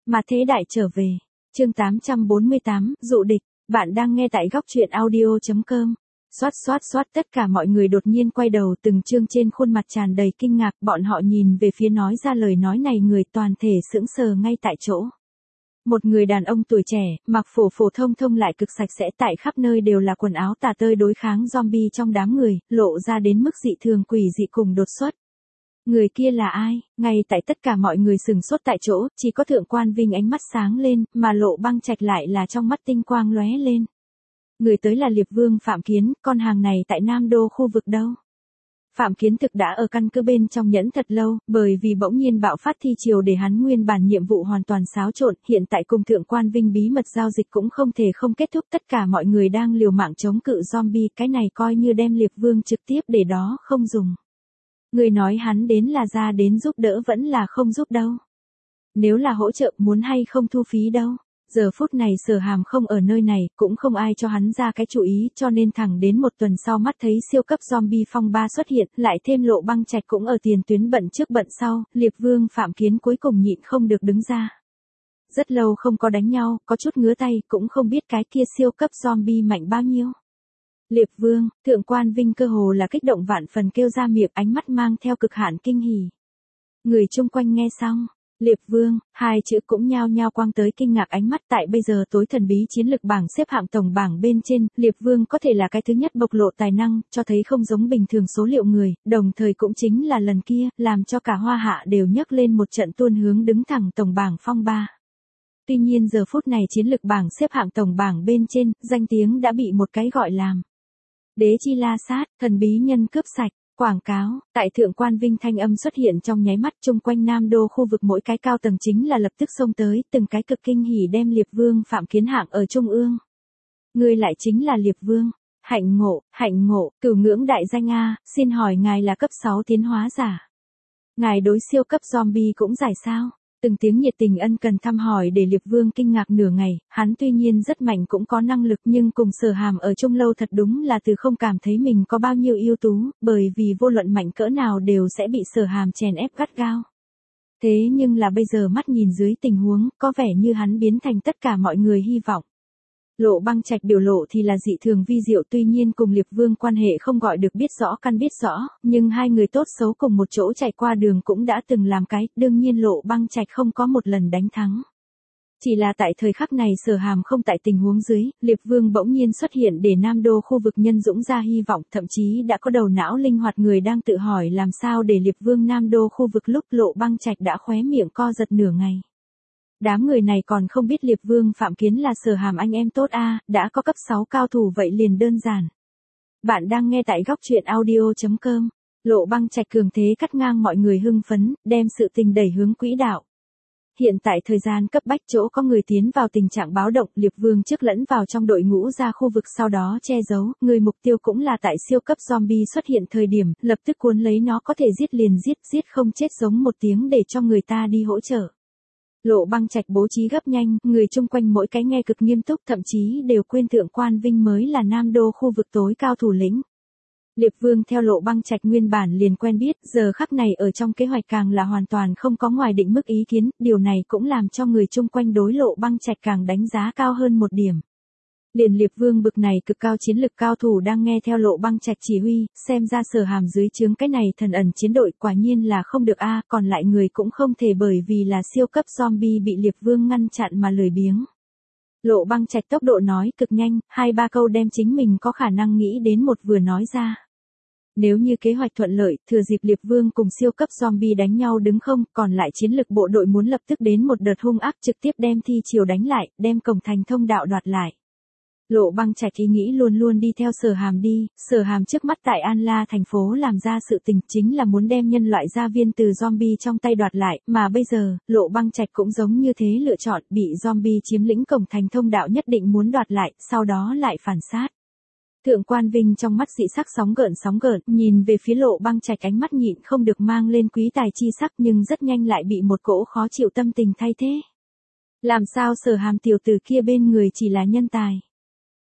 Mà thế đại trở về. Chương 848, dụ địch. Bạn đang nghe tại góc truyện audio.com. Xoát tất cả mọi người đột nhiên quay đầu, từng trương trên khuôn mặt tràn đầy kinh ngạc, bọn họ nhìn về phía nói ra lời nói này người, toàn thể sững sờ ngay tại chỗ. Một người đàn ông tuổi trẻ, mặc phổ thông lại cực sạch sẽ, tại khắp nơi đều là quần áo tả tơi đối kháng zombie trong đám người, lộ ra đến mức dị thường quỷ dị cùng đột xuất. Người kia là ai? Ngay tại tất cả mọi người sừng sốt tại chỗ, chỉ có Thượng Quan Vinh ánh mắt sáng lên, mà Lộ Băng Trạch lại là trong mắt tinh quang lóe lên. Người tới là Liệp Vương Phạm Kiến, con hàng này tại Nam Đô khu vực đâu? Phạm Kiến thực đã ở căn cứ bên trong nhẫn thật lâu, bởi vì bỗng nhiên bạo phát thi triều để hắn nguyên bản nhiệm vụ hoàn toàn xáo trộn, hiện tại cùng Thượng Quan Vinh bí mật giao dịch cũng không thể không kết thúc, tất cả mọi người đang liều mạng chống cự zombie, cái này coi như đem Liệp Vương trực tiếp để đó không dùng. Người nói hắn đến là ra đến giúp đỡ vẫn là không giúp đâu. Nếu là hỗ trợ muốn hay không thu phí đâu. Giờ phút này Sở Hàm không ở nơi này, cũng không ai cho hắn ra cái chủ ý, cho nên thẳng đến một tuần sau mắt thấy siêu cấp zombie phong ba xuất hiện, lại thêm Lộ Băng Trạch cũng ở tiền tuyến bận trước bận sau, Liệp Vương Phạm Kiến cuối cùng nhịn không được đứng ra. Rất lâu không có đánh nhau, có chút ngứa tay, cũng không biết cái kia siêu cấp zombie mạnh bao nhiêu. Liệp Vương, Thượng Quan Vinh cơ hồ là kích động vạn phần kêu ra miệng, ánh mắt mang theo cực hạn kinh hỉ. Người chung quanh nghe xong, Liệp Vương, hai chữ cũng nhao nhao quang tới kinh ngạc ánh mắt. Tại bây giờ tối thần bí chiến lược bảng xếp hạng tổng bảng bên trên, Liệp Vương có thể là cái thứ nhất bộc lộ tài năng, cho thấy không giống bình thường số liệu người, đồng thời cũng chính là lần kia, làm cho cả Hoa Hạ đều nhấc lên một trận tuôn hướng đứng thẳng tổng bảng phong ba. Tuy nhiên giờ phút này chiến lược bảng xếp hạng tổng bảng bên trên, danh tiếng đã bị một cái gọi làm Đế Chi La Sát, thần bí nhân cướp sạch. Quảng cáo, tại Thượng Quan Vinh thanh âm xuất hiện trong nháy mắt, chung quanh Nam Đô khu vực mỗi cái cao tầng chính là lập tức xông tới, từng cái cực kinh hỉ đem Liệp Vương Phạm Kiến hạng ở trung ương. Người lại chính là Liệp Vương, hạnh ngộ, cửu ngưỡng đại danh A, xin hỏi ngài là cấp 6 tiến hóa giả. Ngài đối siêu cấp zombie cũng giải sao? Từng tiếng nhiệt tình ân cần thăm hỏi để Liệp Vương kinh ngạc nửa ngày, hắn tuy nhiên rất mạnh cũng có năng lực nhưng cùng Sở Hàm ở chung lâu thật đúng là từ không cảm thấy mình có bao nhiêu ưu tú, bởi vì vô luận mạnh cỡ nào đều sẽ bị Sở Hàm chèn ép gắt gao. Thế nhưng là bây giờ mắt nhìn dưới tình huống, có vẻ như hắn biến thành tất cả mọi người hy vọng. Lộ Băng Trạch biểu lộ thì là dị thường vi diệu, tuy nhiên cùng Liệp Vương quan hệ không gọi được biết rõ căn biết rõ, nhưng hai người tốt xấu cùng một chỗ chạy qua đường cũng đã từng làm cái, đương nhiên Lộ Băng Trạch không có một lần đánh thắng. Chỉ là tại thời khắc này Sở Hàm không tại tình huống dưới, Liệp Vương bỗng nhiên xuất hiện để Nam Đô khu vực nhân dũng ra hy vọng, thậm chí đã có đầu não linh hoạt người đang tự hỏi làm sao để Liệp Vương Nam Đô khu vực, lúc Lộ Băng Trạch đã khóe miệng co giật nửa ngày. Đám người này còn không biết Liệp Vương Phạm Kiến là Sở Hàm anh em tốt a, đã có cấp 6 cao thủ vậy liền đơn giản. Bạn đang nghe tại góc truyện audio.com. Lộ Băng Trạch cường thế cắt ngang mọi người hưng phấn, đem sự tình đẩy hướng quỹ đạo. Hiện tại thời gian cấp bách, chỗ có người tiến vào tình trạng báo động, Liệp Vương trước lẫn vào trong đội ngũ ra khu vực sau đó che giấu, người mục tiêu cũng là tại siêu cấp zombie xuất hiện thời điểm, lập tức cuốn lấy nó, có thể giết liền giết không chết giống một tiếng để cho người ta đi hỗ trợ. Lộ Băng Trạch bố trí gấp nhanh, người chung quanh mỗi cái nghe cực nghiêm túc, thậm chí đều quên Thượng Quan Vinh mới là Nam Đô khu vực tối cao thủ lĩnh. Liệp Vương theo Lộ Băng Trạch nguyên bản liền quen biết, giờ khắc này ở trong kế hoạch càng là hoàn toàn không có ngoài định mức ý kiến, điều này cũng làm cho người chung quanh đối Lộ Băng Trạch càng đánh giá cao hơn một điểm. Liền Liệp Vương bực này cực cao chiến lực cao thủ đang nghe theo Lộ Băng Trạch chỉ huy, xem ra Sở Hàm dưới trướng cái này thần ẩn chiến đội quả nhiên là không được a, còn lại người cũng không thể bởi vì là siêu cấp zombie bị Liệp Vương ngăn chặn mà lười biếng. Lộ Băng Trạch tốc độ nói cực nhanh, 2-3 câu đem chính mình có khả năng nghĩ đến một vừa nói ra. Nếu như kế hoạch thuận lợi, thừa dịp Liệp Vương cùng siêu cấp zombie đánh nhau đứng không, còn lại chiến lực bộ đội muốn lập tức đến một đợt hung ác trực tiếp đem thi triều đánh lại, đem cổng thành thông đạo đoạt lại. Lộ Băng Trạch ý nghĩ luôn luôn đi theo Sở Hàm đi, Sở Hàm trước mắt tại An La thành phố làm ra sự tình chính là muốn đem nhân loại gia viên từ zombie trong tay đoạt lại, mà bây giờ, Lộ Băng Trạch cũng giống như thế lựa chọn, bị zombie chiếm lĩnh cổng thành thông đạo nhất định muốn đoạt lại, sau đó lại phản sát. Thượng Quan Vinh trong mắt dị sắc sóng gợn, nhìn về phía Lộ Băng Trạch ánh mắt nhịn không được mang lên quý tài chi sắc, nhưng rất nhanh lại bị một cỗ khó chịu tâm tình thay thế. Làm sao Sở Hàm tiểu tử kia bên người chỉ là nhân tài?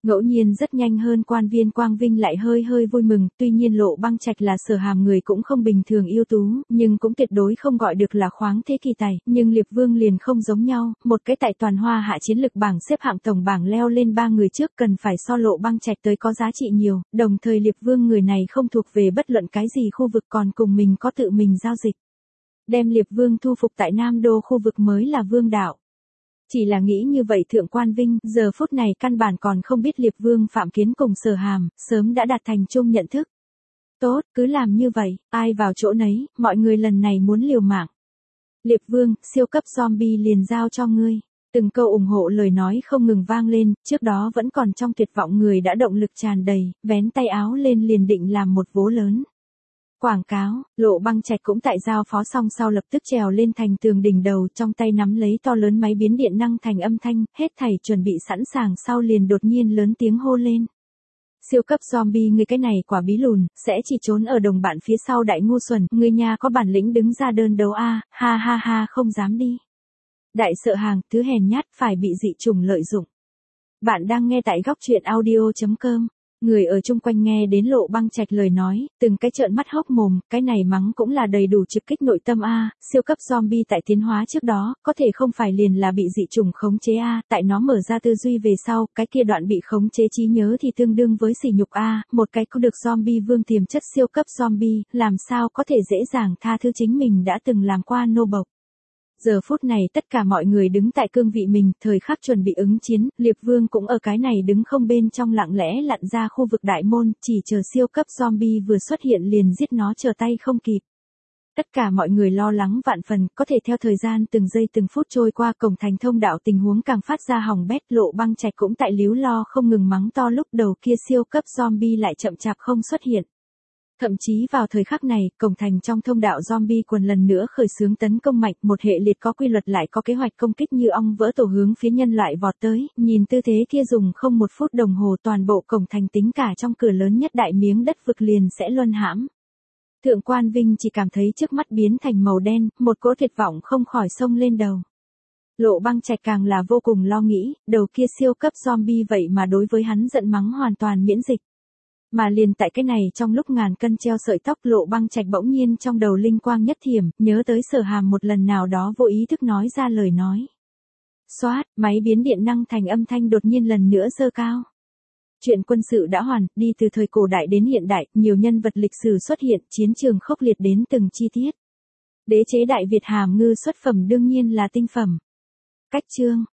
Ngẫu nhiên rất nhanh hơn quan viên Quang Vinh lại hơi hơi vui mừng, tuy nhiên Lộ Băng Trạch là Sở Hàm người cũng không bình thường ưu tú, nhưng cũng tuyệt đối không gọi được là khoáng thế kỳ tài, nhưng Liệp Vương liền không giống nhau, một cái tại toàn Hoa Hạ chiến lực bảng xếp hạng tổng bảng leo lên 3 người trước cần phải so Lộ Băng Trạch tới có giá trị nhiều, đồng thời Liệp Vương người này không thuộc về bất luận cái gì khu vực còn cùng mình có tự mình giao dịch. Đem Liệp Vương thu phục tại Nam Đô khu vực mới là vương đạo. Chỉ là nghĩ như vậy Thượng Quan Vinh, giờ phút này căn bản còn không biết Liệp Vương Phạm Kiến cùng Sở Hàm, sớm đã đạt thành chung nhận thức. Tốt, cứ làm như vậy, ai vào chỗ nấy, mọi người lần này muốn liều mạng. Liệp Vương, siêu cấp zombie liền giao cho ngươi. Từng câu ủng hộ lời nói không ngừng vang lên, trước đó vẫn còn trong tuyệt vọng người đã động lực tràn đầy, vén tay áo lên liền định làm một vố lớn. Quảng cáo, Lộ Băng Trạch cũng tại giao phó xong sau lập tức trèo lên thành tường đỉnh đầu, trong tay nắm lấy to lớn máy biến điện năng thành âm thanh, hết thảy chuẩn bị sẵn sàng sau liền đột nhiên lớn tiếng hô lên. Siêu cấp zombie ngươi cái này quả bí lùn, sẽ chỉ trốn ở đồng bạn phía sau đại ngu xuẩn, ngươi nha có bản lĩnh đứng ra đơn đấu a, ha ha ha không dám đi. Đại sợ hàng, thứ hèn nhát phải bị dị chủng lợi dụng. Bạn đang nghe tại góc truyện audio.com. Người ở chung quanh nghe đến Lộ Băng Trạch lời nói, từng cái trợn mắt hốc mồm, cái này mắng cũng là đầy đủ trực kích nội tâm a, siêu cấp zombie tại tiến hóa trước đó, có thể không phải liền là bị dị chủng khống chế a, tại nó mở ra tư duy về sau, cái kia đoạn bị khống chế trí nhớ thì tương đương với sỉ nhục a, một cái có được zombie vương tiềm chất siêu cấp zombie, làm sao có thể dễ dàng tha thứ chính mình đã từng làm qua nô bộc. Giờ phút này tất cả mọi người đứng tại cương vị mình, thời khắc chuẩn bị ứng chiến, Liệp Vương cũng ở cái này đứng không bên trong lặng lẽ lặn ra khu vực đại môn, chỉ chờ siêu cấp zombie vừa xuất hiện liền giết nó chờ tay không kịp. Tất cả mọi người lo lắng vạn phần, có thể theo thời gian từng giây từng phút trôi qua cổng thành thông đạo tình huống càng phát ra hỏng bét, Lộ Băng Trạch cũng tại líu lo không ngừng mắng to lúc đầu kia siêu cấp zombie lại chậm chạp không xuất hiện. Thậm chí vào thời khắc này, cổng thành trong thông đạo zombie quần lần nữa khởi xướng tấn công mạnh, một hệ liệt có quy luật lại có kế hoạch công kích như ong vỡ tổ hướng phía nhân loại vọt tới, nhìn tư thế kia dùng không một phút đồng hồ toàn bộ cổng thành tính cả trong cửa lớn nhất đại miếng đất vực liền sẽ luân hãm. Thượng Quan Vinh chỉ cảm thấy trước mắt biến thành màu đen, một cỗ tuyệt vọng không khỏi xông lên đầu. Lộ Băng Trạch càng là vô cùng lo nghĩ, đầu kia siêu cấp zombie vậy mà đối với hắn giận mắng hoàn toàn miễn dịch. Mà liền tại cái này trong lúc ngàn cân treo sợi tóc Lộ Băng Trạch bỗng nhiên trong đầu linh quang nhất thiểm, nhớ tới Sở Hàm một lần nào đó vô ý thức nói ra lời nói. Xoát, máy biến điện năng thành âm thanh đột nhiên lần nữa giơ cao. Chuyện quân sự đã hoàn, đi từ thời cổ đại đến hiện đại, nhiều nhân vật lịch sử xuất hiện, chiến trường khốc liệt đến từng chi tiết. Đế chế Đại Việt hàm ngư xuất phẩm đương nhiên là tinh phẩm. Cách chương,